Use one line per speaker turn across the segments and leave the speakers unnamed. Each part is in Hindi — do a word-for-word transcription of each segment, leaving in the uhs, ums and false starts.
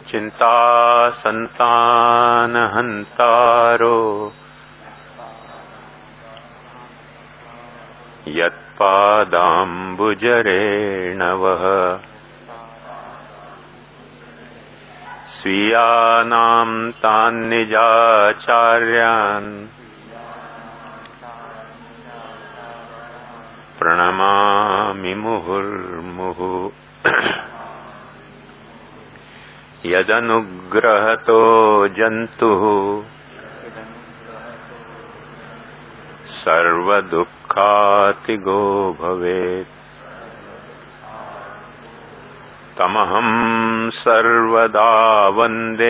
चिंता संतान हंतारो यत्पादाम्बुजरेणवः स्वीयानां तान्निजाचार्यान् प्रणमामि मुहुर्मुहुः। यदनुग्रहतो जन्तुः सर्वदुःखातिगो भवेत् तमहं सर्वदा वन्दे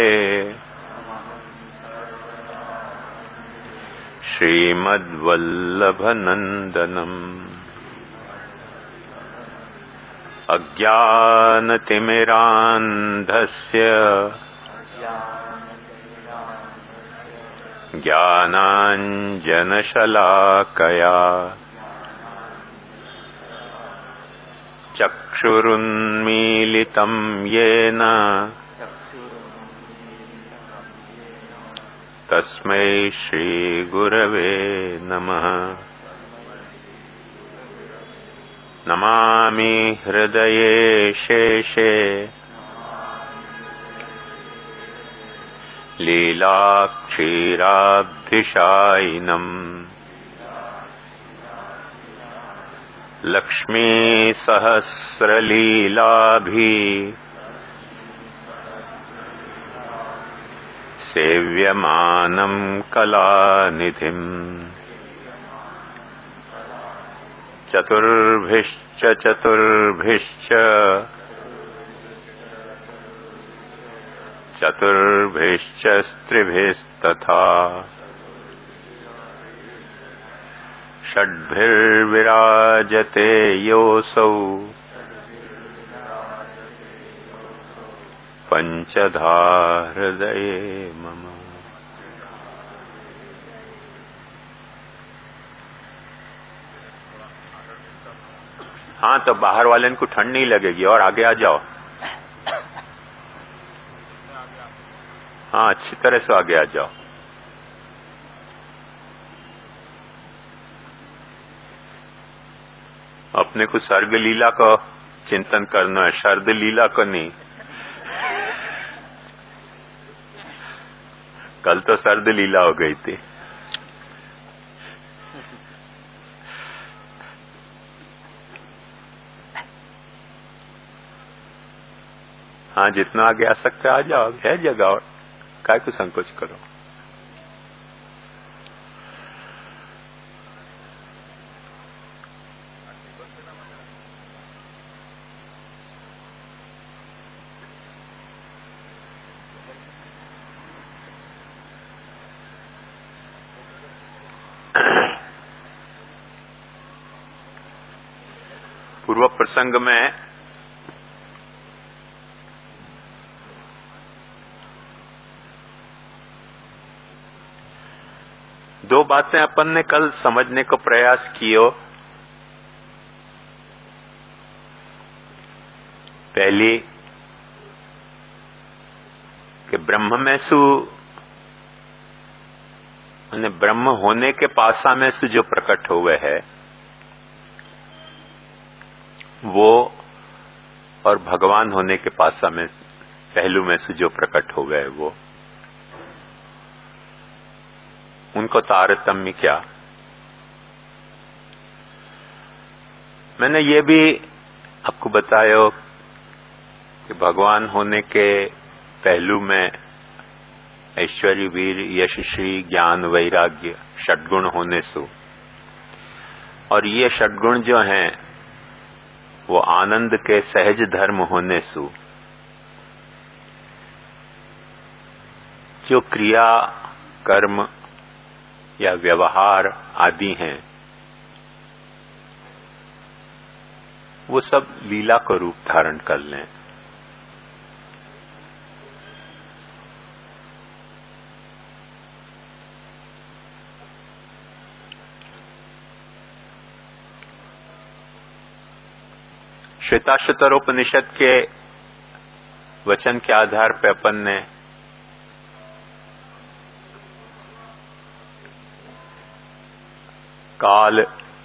श्रीमद्वल्लभनन्दनम्। अज्ञानतिमिरान्धस्य ज्ञानाञ्जनशलाकया चक्षुरुन्मीलितं येन तस्मै श्रीगुरवे नमः। नमामि हृदये शेषे लीलाक्षीराब्धिशायिनम् लक्ष्मीसहस्रलीलाभि सेव्यमानं कलानिधिम्। चतुर्भिश्च चतुर्भिश्च चतुर्भिश्च स्त्रिभिस्तथा षड्भिर्विराजते योऽसौ पंचधा हृदये मम। हाँ, तो बाहर वाले को ठंड नहीं लगेगी और आगे आ जाओ। हाँ, अच्छी तरह से आगे आ जाओ। अपने को सर्ग लीला का चिंतन करना है, शरद लीला को नहीं। कल तो सर्द लीला हो गई थी। हाँ, जितना आगे आ सकते आ जाओ, है जगह और काय को संकोच करो। पूर्व प्रसंग में दो बातें अपन ने कल समझने को प्रयास कियो। पहली कि ब्रह्म में सु અને ब्रह्म होने के पासा में से जो प्रकट हुए है वो, और भगवान होने के पासा में पहलू में से जो प्रकट हुए है वो, उनको तारतम्य क्या। मैंने ये भी आपको बताया कि भगवान होने के पहलू में ऐश्वर्य, वीर, यश, श्री, ज्ञान, वैराग्य षड्गुण होने से, और ये षड्गुण जो हैं वो आनंद के सहज धर्म होने से जो क्रिया, कर्म या व्यवहार आदि हैं वो सब लीला का रूप धारण कर लें। श्वेताश्वतरोपनिषद के वचन के आधार पे अपन ने काल,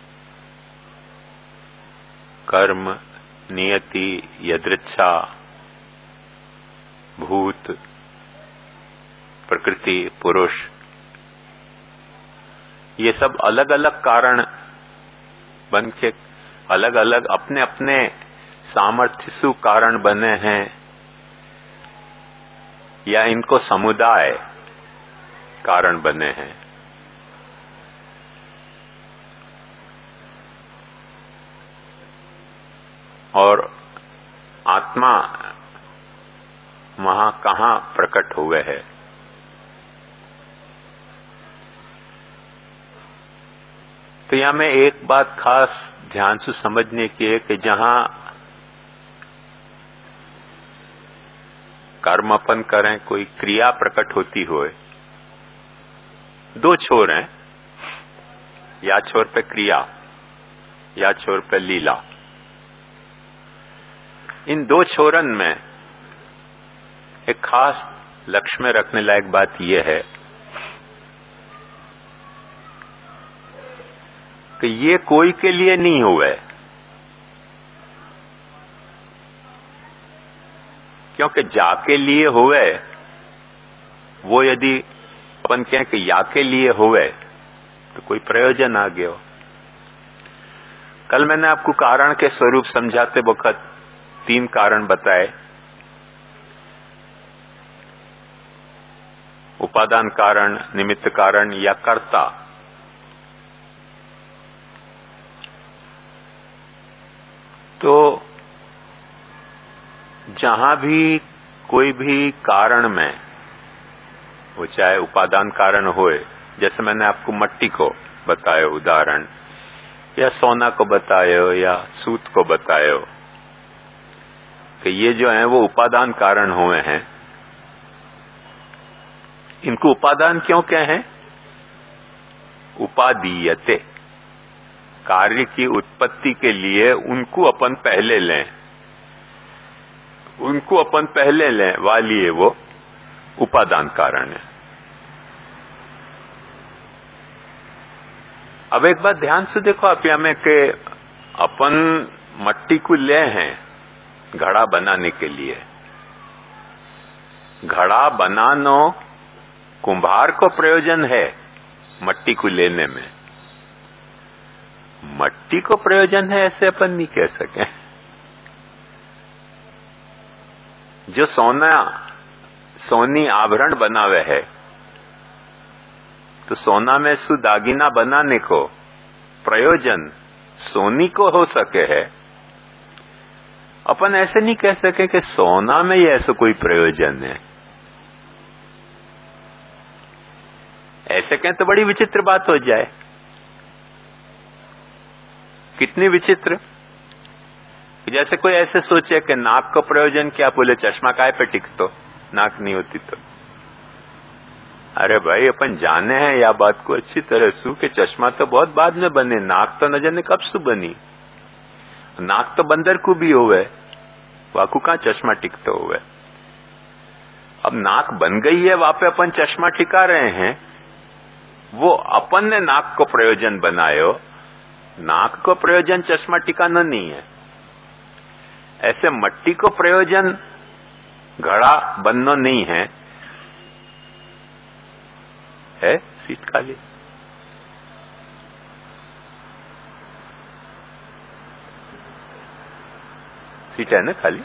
कर्म, नियति, यदृच्छा, भूत, प्रकृति, पुरुष, ये सब अलग अलग कारण बन के अलग अलग अपने अपने सामर्थ्य से कारण बने हैं, या इनको समुदाय कारण बने हैं। और आत्मा वहां कहां प्रकट हुए है। तो यहां में एक बात खास ध्यान से समझने की है कि जहां कर्म अपन करें, कोई क्रिया प्रकट होती होए, दो छोर हैं, या छोर पे क्रिया या छोर पे लीला। इन दो छोरन में एक खास लक्ष्य में रखने लायक बात यह है कि ये कोई के लिए नहीं हुए, क्योंकि जाके लिए हुए, वो यदि अपन कहें कि या के लिए हुए तो कोई प्रयोजन आ गया हो। कल मैंने आपको कारण के स्वरूप समझाते वक्त तीन कारण बताए, उपादान कारण, निमित्त कारण या कर्ता। तो जहां भी कोई भी कारण में, वो चाहे उपादान कारण होए, जैसे मैंने आपको मट्टी को बताया उदाहरण, या सोना को बतायो, या सूत को बतायो, कि ये जो है वो उपादान कारण हुए हैं। इनको उपादान क्यों कहे हैं? उपादीयते, कार्य की उत्पत्ति के लिए उनको अपन पहले लें, उनको अपन पहले लें वाली वो उपादान कारण है। अब एक बात ध्यान से देखो आप यहां में कि अपन मट्टी को ले हैं घड़ा बनाने के लिए। घड़ा बनानो कुंभार को प्रयोजन है मट्टी को लेने में, मट्टी को प्रयोजन है ऐसे अपन नहीं कह सके। जो सोना सोनी आभरण बनावे है, तो सोना में सु दागिना बनाने को प्रयोजन सोनी को हो सके है। अपन ऐसे नहीं कह सके कि सोना में ही ऐसा कोई प्रयोजन है। ऐसे कहें तो बड़ी विचित्र बात हो जाए। कितनी विचित्र, जैसे कोई ऐसे सोचे कि नाक को प्रयोजन क्या, बोले चश्मा काहे पे टिक तो, नाक नहीं होती तो। अरे भाई अपन जाने हैं या बात को अच्छी तरह से कि चश्मा तो बहुत बाद में बने, नाक तो न जाने कब से बनी। नाक तो बंदर को भी होवे, वाकू कहां चश्मा टिकते हुए। अब नाक बन गई है, वहां पे अपन चश्मा टिका रहे हैं, वो अपन ने नाक को प्रयोजन बनायो। नाक को प्रयोजन चश्मा टिकाना नहीं है। ऐसे मट्टी को प्रयोजन घड़ा बनना नहीं है। है सीट खाली? सीट है ना खाली?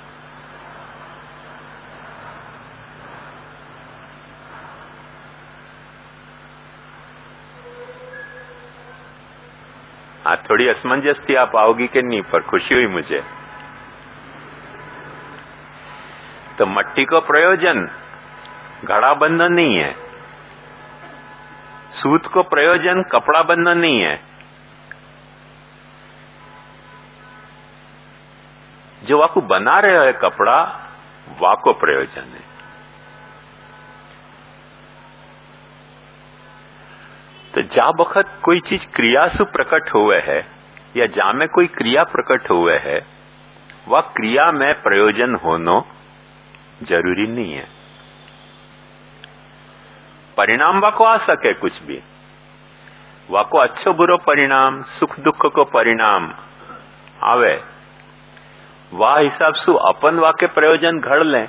हाँ, थोड़ी असमंजस थी, आप आओगी कि नहीं, पर खुशी हुई मुझे। तो मट्टी को प्रयोजन घड़ा बनना नहीं है, सूत को प्रयोजन कपड़ा बनना नहीं है। जो वाकू बना रहे है कपड़ा, वाको प्रयोजन है। तो जा बखत कोई चीज क्रिया से प्रकट हुए है, या जा में कोई क्रिया प्रकट हुए है, वह क्रिया में प्रयोजन होनो जरूरी नहीं है। परिणाम वाको आ सके कुछ भी, वाको अच्छो बुरो परिणाम, सुख दुख को परिणाम आवे, वाह हिसाब से अपन वाके प्रयोजन घड़ लें।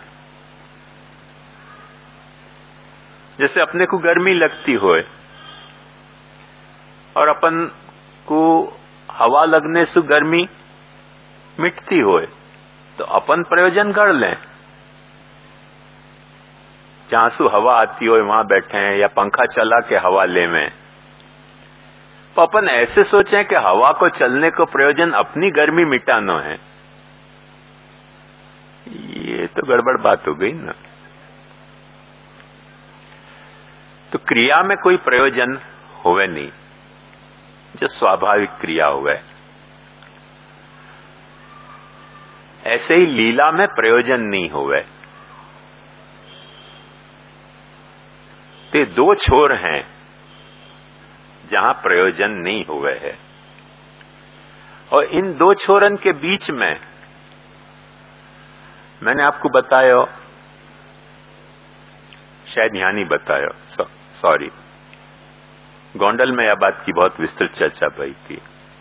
जैसे अपने को गर्मी लगती होए और अपन को हवा लगने से गर्मी मिटती होए, तो अपन प्रयोजन घड़ लें। जहां से हवा आती हो वहां बैठे हैं या पंखा चला के हवा ले में, तो अपन ऐसे सोचें कि हवा को चलने को प्रयोजन अपनी गर्मी मिटाना है, ये तो गड़बड़ बात हो गई ना। तो क्रिया में कोई प्रयोजन होवे नहीं, जो स्वाभाविक क्रिया हुए। ऐसे ही लीला में प्रयोजन नहीं होवे। ते दो छोर हैं जहां प्रयोजन नहीं हुए है, और इन दो छोरन के बीच में मैंने आपको बताया, शायद यहां नहीं बताया, सॉरी, गोंडल में यह बात की बहुत विस्तृत चर्चा भई थी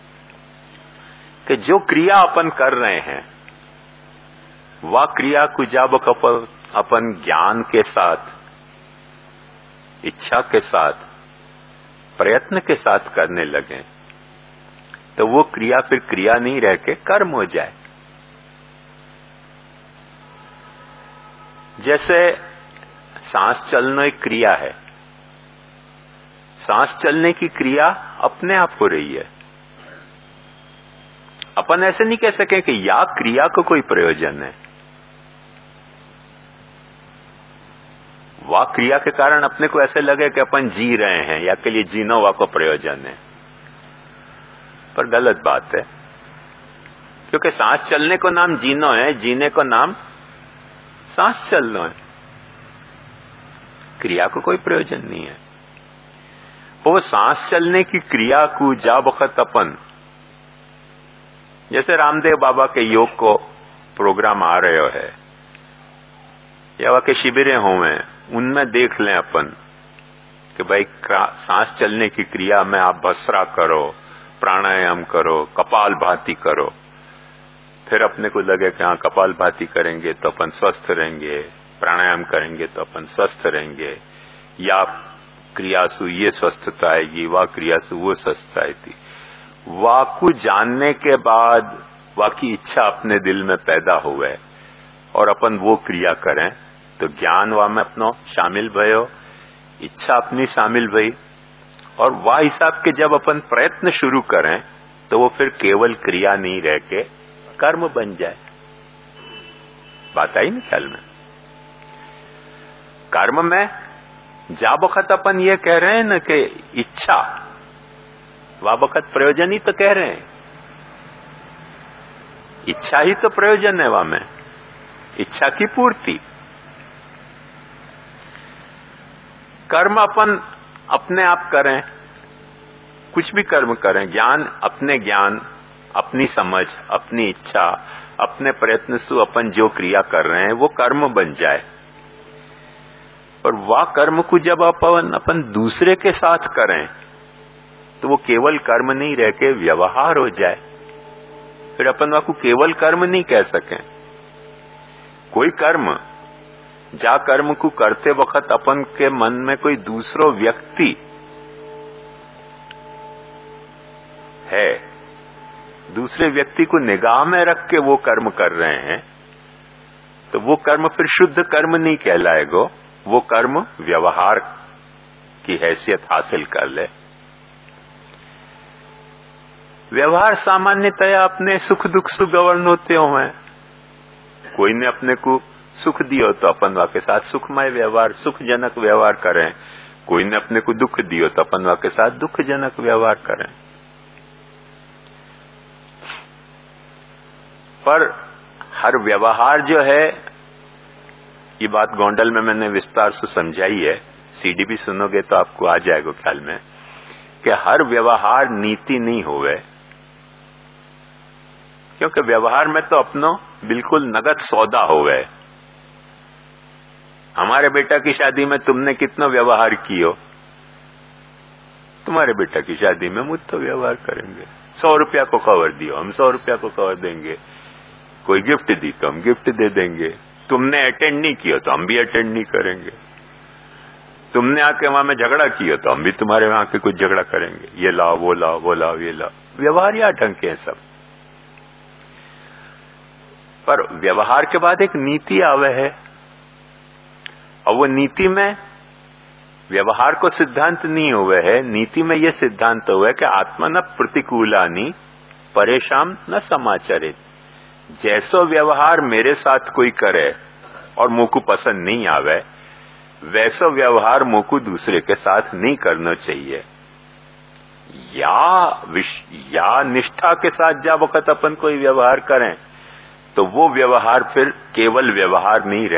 कि जो क्रिया अपन कर रहे हैं वह क्रिया को जब अपन ज्ञान के साथ, इच्छा के साथ, प्रयत्न के साथ करने लगे, तो वो क्रिया फिर क्रिया नहीं रह के कर्म हो जाए। जैसे सांस चलना एक क्रिया है, सांस चलने की क्रिया अपने आप हो रही है। अपन ऐसे नहीं कह सके कि या क्रिया को कोई प्रयोजन है, वह क्रिया के कारण अपने को ऐसे लगे कि अपन जी रहे हैं या के लिए जीना वह को प्रयोजन है, पर गलत बात है। क्योंकि सांस चलने को नाम जीना है, जीने को नाम सांस चलना है, क्रिया को कोई प्रयोजन नहीं है। वो सांस चलने की क्रिया को जा वक्त अपन, जैसे रामदेव बाबा के योग को प्रोग्राम आ रहे है या वह के शिविरें होवे, उनमें देख लें अपन कि भाई सांस चलने की क्रिया में आप भस्त्रा करो, प्राणायाम करो, कपाल भाती करो, फिर अपने को लगे कि हाँ कपाल भाती करेंगे तो अपन स्वस्थ रहेंगे, प्राणायाम करेंगे तो अपन स्वस्थ रहेंगे, या क्रिया से ये स्वस्थता आएगी, वह क्रिया से वो स्वस्थता आएगी। वाह को जानने के बाद वाह की इच्छा अपने दिल में पैदा हुए और अपन वो क्रिया करें, तो ज्ञान वाह में अपनो शामिल भयो, इच्छा अपनी शामिल भई, और वाह हिसाब के जब अपन प्रयत्न शुरू करें तो वो फिर केवल क्रिया नहीं रह के कर्म बन जाए। बात आई ना ख्याल में? कर्म में जा वक्त अपन ये कह रहे हैं ना कि इच्छा, वह वक्त प्रयोजन ही तो कह रहे हैं, इच्छा ही तो प्रयोजन है वहां में, इच्छा की पूर्ति। कर्म अपन अपने आप करें, कुछ भी कर्म करें, ज्ञान अपने ज्ञान, अपनी समझ, अपनी इच्छा, अपने प्रयत्न से अपन जो क्रिया कर रहे हैं वो कर्म बन जाए। और वह कर्म को जब अपन अपन दूसरे के साथ करें तो वो केवल कर्म नहीं रह के व्यवहार हो जाए। फिर अपन वह को केवल कर्म नहीं कह सकें। कोई कर्म, जा कर्म को करते वक्त अपन के मन में कोई दूसरो व्यक्ति है, दूसरे व्यक्ति को निगाह में रख के वो कर्म कर रहे हैं, तो वो कर्म फिर शुद्ध कर्म नहीं कहलाएगा, वो कर्म व्यवहार की हैसियत हासिल कर ले। व्यवहार सामान्यतया अपने सुख दुख से गवर्न होते हुए, कोई ने अपने को सुख दियो तो अपन वा के साथ सुखमय व्यवहार, सुखजनक व्यवहार करें, कोई ने अपने को दुख दियो तो अपन वा के साथ दुखजनक व्यवहार करें। पर हर व्यवहार जो है, ये बात गोंडल में मैंने विस्तार से समझाई है, सीडी भी सुनोगे तो आपको आ जाएगा ख्याल में, कि हर व्यवहार नीति नहीं होवे, क्योंकि व्यवहार में तो अपनो बिल्कुल नगद सौदा होवे। हमारे बेटा की शादी में तुमने कितना व्यवहार कियो, तुम्हारे बेटा की शादी में मुझ तो व्यवहार करेंगे। सौ रुपया को कवर दियो, हम सौ रुपया को कवर देंगे। कोई गिफ्ट दी तो हम गिफ्ट दे देंगे। तुमने अटेंड नहीं किया तो हम भी अटेंड नहीं करेंगे। तुमने आके वहां में झगड़ा किया तो हम भी तुम्हारे वहां के कुछ झगड़ा करेंगे। ये लाओ, वो लाओ, वो लाओ, ये लाओ। व्यवहार या ढंग के सब। पर व्यवहार के बाद एक नीति आवे है, और वो नीति में व्यवहार को सिद्धांत नहीं हुए है, नीति में ये सिद्धांत हुआ है कि आत्मा न प्रतिकूलानी परेशान न समाचरित। जैसो व्यवहार मेरे साथ कोई करे और मुझ को पसंद नहीं आवे, वैसा व्यवहार मुझ को दूसरे के साथ नहीं करना चाहिए। या या निष्ठा के साथ जब वक्त अपन कोई व्यवहार करें तो वो व्यवहार फिर केवल व्यवहार नहीं रहे।